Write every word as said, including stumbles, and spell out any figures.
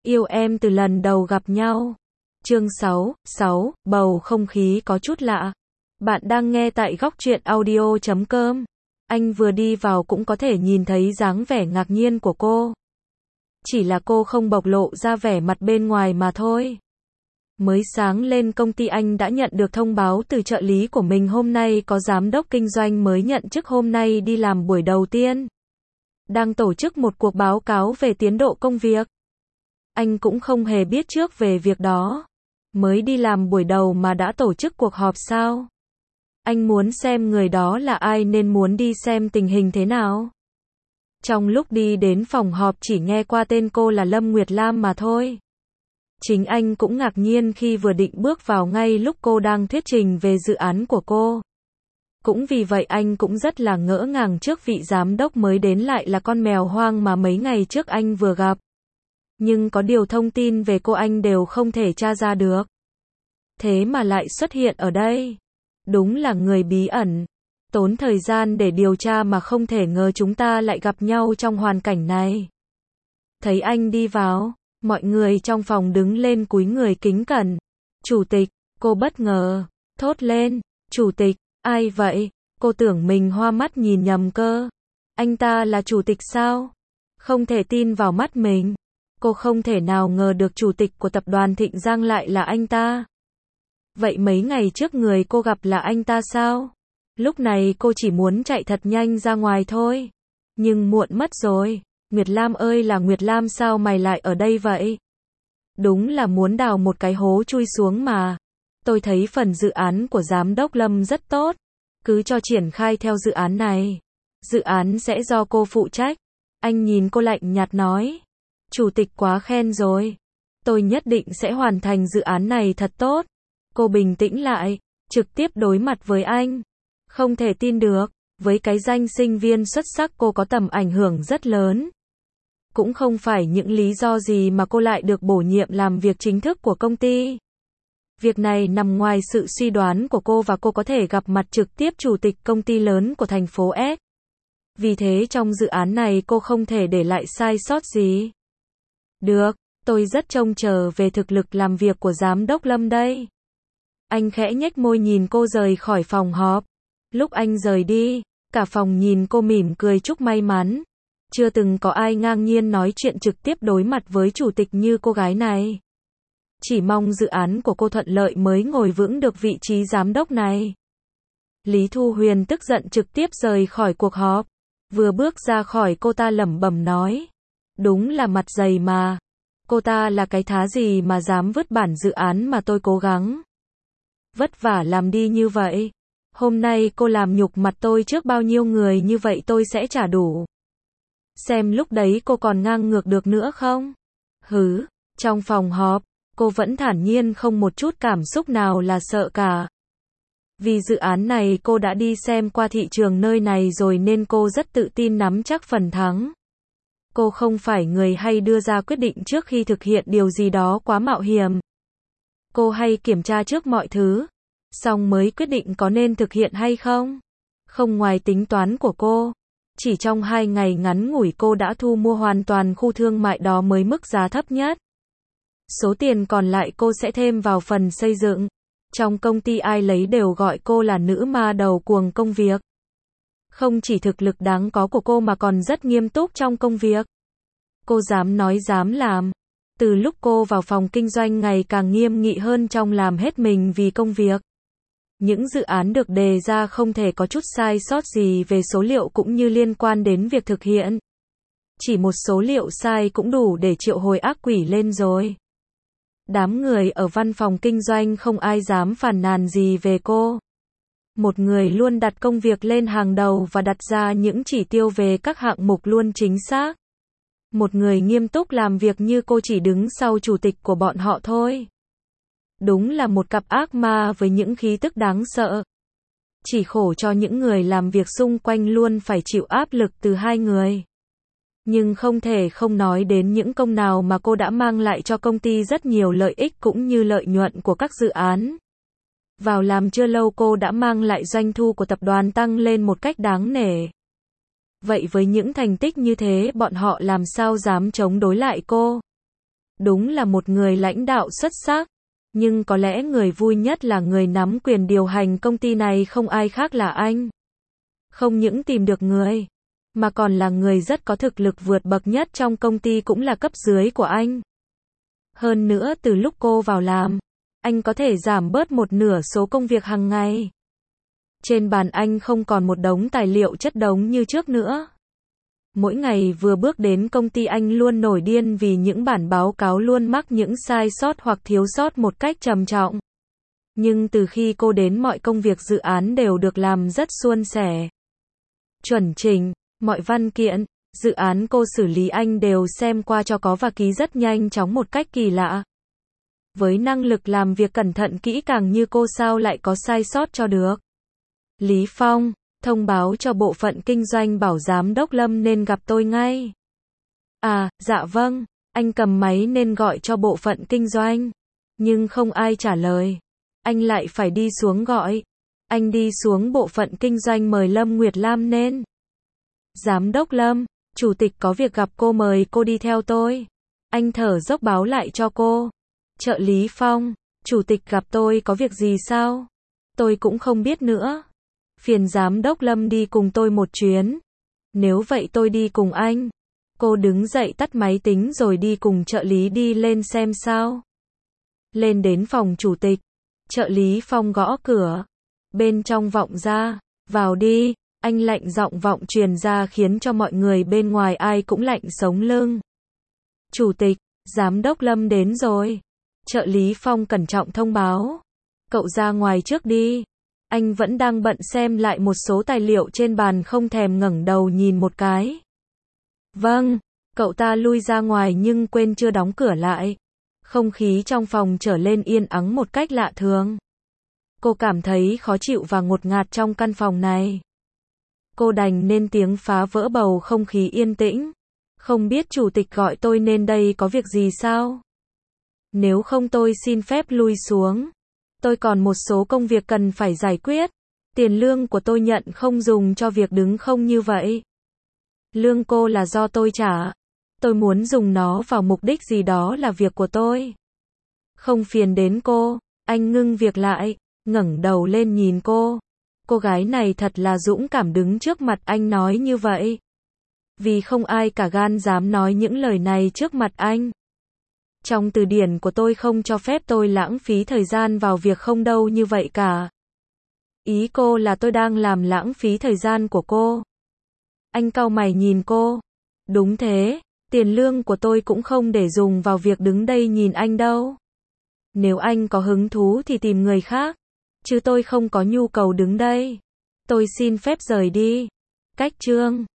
Yêu em từ lần đầu gặp nhau. Chương sáu, sáu, bầu không khí có chút lạ. Bạn đang nghe tại góc truyện audio chấm com. Anh vừa đi vào cũng có thể nhìn thấy dáng vẻ ngạc nhiên của cô. Chỉ là cô không bộc lộ ra vẻ mặt bên ngoài mà thôi. Mới sáng lên công ty anh đã nhận được thông báo từ trợ lý của mình hôm nay có giám đốc kinh doanh mới nhận chức hôm nay đi làm buổi đầu tiên. Đang tổ chức một cuộc báo cáo về tiến độ công việc. Anh cũng không hề biết trước về việc đó. Mới đi làm buổi đầu mà đã tổ chức cuộc họp sao? Anh muốn xem người đó là ai nên muốn đi xem tình hình thế nào. Trong lúc đi đến phòng họp chỉ nghe qua tên cô là Lâm Nguyệt Lam mà thôi. Chính anh cũng ngạc nhiên khi vừa định bước vào ngay lúc cô đang thuyết trình về dự án của cô. Cũng vì vậy anh cũng rất là ngỡ ngàng trước vị giám đốc mới đến lại là con mèo hoang mà mấy ngày trước anh vừa gặp. Nhưng có điều thông tin về cô anh đều không thể tra ra được. Thế mà lại xuất hiện ở đây. Đúng là người bí ẩn. Tốn thời gian để điều tra mà không thể ngờ chúng ta lại gặp nhau trong hoàn cảnh này. Thấy anh đi vào, mọi người trong phòng đứng lên cúi người kính cẩn. Chủ tịch, cô bất ngờ, thốt lên, chủ tịch, ai vậy? Cô tưởng mình hoa mắt nhìn nhầm cơ. Anh ta là chủ tịch sao? Không thể tin vào mắt mình. Cô không thể nào ngờ được chủ tịch của tập đoàn Thịnh Giang lại là anh ta. Vậy mấy ngày trước người cô gặp là anh ta sao? Lúc này cô chỉ muốn chạy thật nhanh ra ngoài thôi. Nhưng muộn mất rồi. Nguyệt Lam ơi là Nguyệt Lam sao mày lại ở đây vậy? Đúng là muốn đào một cái hố chui xuống mà. Tôi thấy phần dự án của giám đốc Lâm rất tốt. Cứ cho triển khai theo dự án này. Dự án sẽ do cô phụ trách. Anh nhìn cô lạnh nhạt nói. Chủ tịch quá khen rồi. Tôi nhất định sẽ hoàn thành dự án này thật tốt. Cô bình tĩnh lại, trực tiếp đối mặt với anh. Không thể tin được, với cái danh sinh viên xuất sắc cô có tầm ảnh hưởng rất lớn. Cũng không phải những lý do gì mà cô lại được bổ nhiệm làm việc chính thức của công ty. Việc này nằm ngoài sự suy đoán của cô và cô có thể gặp mặt trực tiếp chủ tịch công ty lớn của thành phố S. Vì thế trong dự án này cô không thể để lại sai sót gì. Được, tôi rất trông chờ về thực lực làm việc của giám đốc Lâm đây. Anh khẽ nhếch môi nhìn cô rời khỏi phòng họp. Lúc anh rời đi, cả phòng nhìn cô mỉm cười chúc may mắn. Chưa từng có ai ngang nhiên nói chuyện trực tiếp đối mặt với chủ tịch như cô gái này. Chỉ mong dự án của cô thuận lợi mới ngồi vững được vị trí giám đốc này. Lý Thu Huyền tức giận trực tiếp rời khỏi cuộc họp. Vừa bước ra khỏi cô ta lẩm bẩm nói. Đúng là mặt dày mà. Cô ta là cái thá gì mà dám vứt bản dự án mà tôi cố gắng. Vất vả làm đi như vậy. Hôm nay cô làm nhục mặt tôi trước bao nhiêu người như vậy tôi sẽ trả đủ. Xem lúc đấy cô còn ngang ngược được nữa không? Hứ, trong phòng họp, cô vẫn thản nhiên không một chút cảm xúc nào là sợ cả. Vì dự án này cô đã đi xem qua thị trường nơi này rồi nên cô rất tự tin nắm chắc phần thắng. Cô không phải người hay đưa ra quyết định trước khi thực hiện điều gì đó quá mạo hiểm. Cô hay kiểm tra trước mọi thứ, xong mới quyết định có nên thực hiện hay không. Không ngoài tính toán của cô, chỉ trong hai ngày ngắn ngủi cô đã thu mua hoàn toàn khu thương mại đó mới mức giá thấp nhất. Số tiền còn lại cô sẽ thêm vào phần xây dựng. Trong công ty ai lấy đều gọi cô là nữ ma đầu cuồng công việc. Không chỉ thực lực đáng có của cô mà còn rất nghiêm túc trong công việc. Cô dám nói dám làm. Từ lúc cô vào phòng kinh doanh ngày càng nghiêm nghị hơn trong làm hết mình vì công việc. Những dự án được đề ra không thể có chút sai sót gì về số liệu cũng như liên quan đến việc thực hiện. Chỉ một số liệu sai cũng đủ để triệu hồi ác quỷ lên rồi. Đám người ở văn phòng kinh doanh không ai dám phàn nàn gì về cô. Một người luôn đặt công việc lên hàng đầu và đặt ra những chỉ tiêu về các hạng mục luôn chính xác. Một người nghiêm túc làm việc như cô chỉ đứng sau chủ tịch của bọn họ thôi. Đúng là một cặp ác ma với những khí tức đáng sợ. Chỉ khổ cho những người làm việc xung quanh luôn phải chịu áp lực từ hai người. Nhưng không thể không nói đến những công nào mà cô đã mang lại cho công ty rất nhiều lợi ích cũng như lợi nhuận của các dự án. Vào làm chưa lâu cô đã mang lại doanh thu của tập đoàn tăng lên một cách đáng nể. Vậy với những thành tích như thế bọn họ làm sao dám chống đối lại cô? Đúng là một người lãnh đạo xuất sắc. Nhưng có lẽ người vui nhất là người nắm quyền điều hành công ty này không ai khác là anh. Không những tìm được người, mà còn là người rất có thực lực vượt bậc nhất trong công ty cũng là cấp dưới của anh. Hơn nữa từ lúc cô vào làm, anh có thể giảm bớt một nửa số công việc hàng ngày. Trên bàn anh không còn một đống tài liệu chất đống như trước nữa. Mỗi ngày vừa bước đến công ty anh luôn nổi điên vì những bản báo cáo luôn mắc những sai sót hoặc thiếu sót một cách trầm trọng. Nhưng từ khi cô đến mọi công việc dự án đều được làm rất suôn sẻ. Chuẩn chỉnh, mọi văn kiện, dự án cô xử lý anh đều xem qua cho có và ký rất nhanh chóng một cách kỳ lạ. Với năng lực làm việc cẩn thận kỹ càng như cô sao lại có sai sót cho được. Lý Phong, thông báo cho bộ phận kinh doanh bảo giám đốc Lâm nên gặp tôi ngay. À, dạ vâng, anh cầm máy nên gọi cho bộ phận kinh doanh. Nhưng không ai trả lời. Anh lại phải đi xuống gọi. Anh đi xuống bộ phận kinh doanh mời Lâm Nguyệt Lam nên. Giám đốc Lâm, chủ tịch có việc gặp cô mời cô đi theo tôi. Anh thở dốc báo lại cho cô. Trợ lý Phong, chủ tịch gặp tôi có việc gì sao? Tôi cũng không biết nữa. Phiền giám đốc Lâm đi cùng tôi một chuyến. Nếu vậy tôi đi cùng anh. Cô đứng dậy tắt máy tính rồi đi cùng trợ lý đi lên xem sao. Lên đến phòng chủ tịch. Trợ lý Phong gõ cửa. Bên trong vọng ra. Vào đi. Anh lạnh giọng vọng truyền ra khiến cho mọi người bên ngoài ai cũng lạnh sống lưng. Chủ tịch, giám đốc Lâm đến rồi. Trợ lý Phong cẩn trọng thông báo. Cậu ra ngoài trước đi. Anh vẫn đang bận xem lại một số tài liệu trên bàn không thèm ngẩng đầu nhìn một cái. Vâng, cậu ta lui ra ngoài nhưng quên chưa đóng cửa lại. Không khí trong phòng trở lên yên ắng một cách lạ thường. Cô cảm thấy khó chịu và ngột ngạt trong căn phòng này. Cô đành nên tiếng phá vỡ bầu không khí yên tĩnh. Không biết chủ tịch gọi tôi nên đây có việc gì sao? Nếu không tôi xin phép lui xuống. Tôi còn một số công việc cần phải giải quyết. Tiền lương của tôi nhận không dùng cho việc đứng không như vậy. Lương cô là do tôi trả. Tôi muốn dùng nó vào mục đích gì đó là việc của tôi. Không phiền đến cô. Anh ngưng việc lại, ngẩng đầu lên nhìn cô. Cô gái này thật là dũng cảm đứng trước mặt anh nói như vậy. Vì không ai cả gan dám nói những lời này trước mặt anh. Trong từ điển của tôi không cho phép tôi lãng phí thời gian vào việc không đâu như vậy cả. Ý cô là tôi đang làm lãng phí thời gian của cô. Anh cau mày nhìn cô. Đúng thế, tiền lương của tôi cũng không để dùng vào việc đứng đây nhìn anh đâu. Nếu anh có hứng thú thì tìm người khác. Chứ tôi không có nhu cầu đứng đây. Tôi xin phép rời đi. Cách chương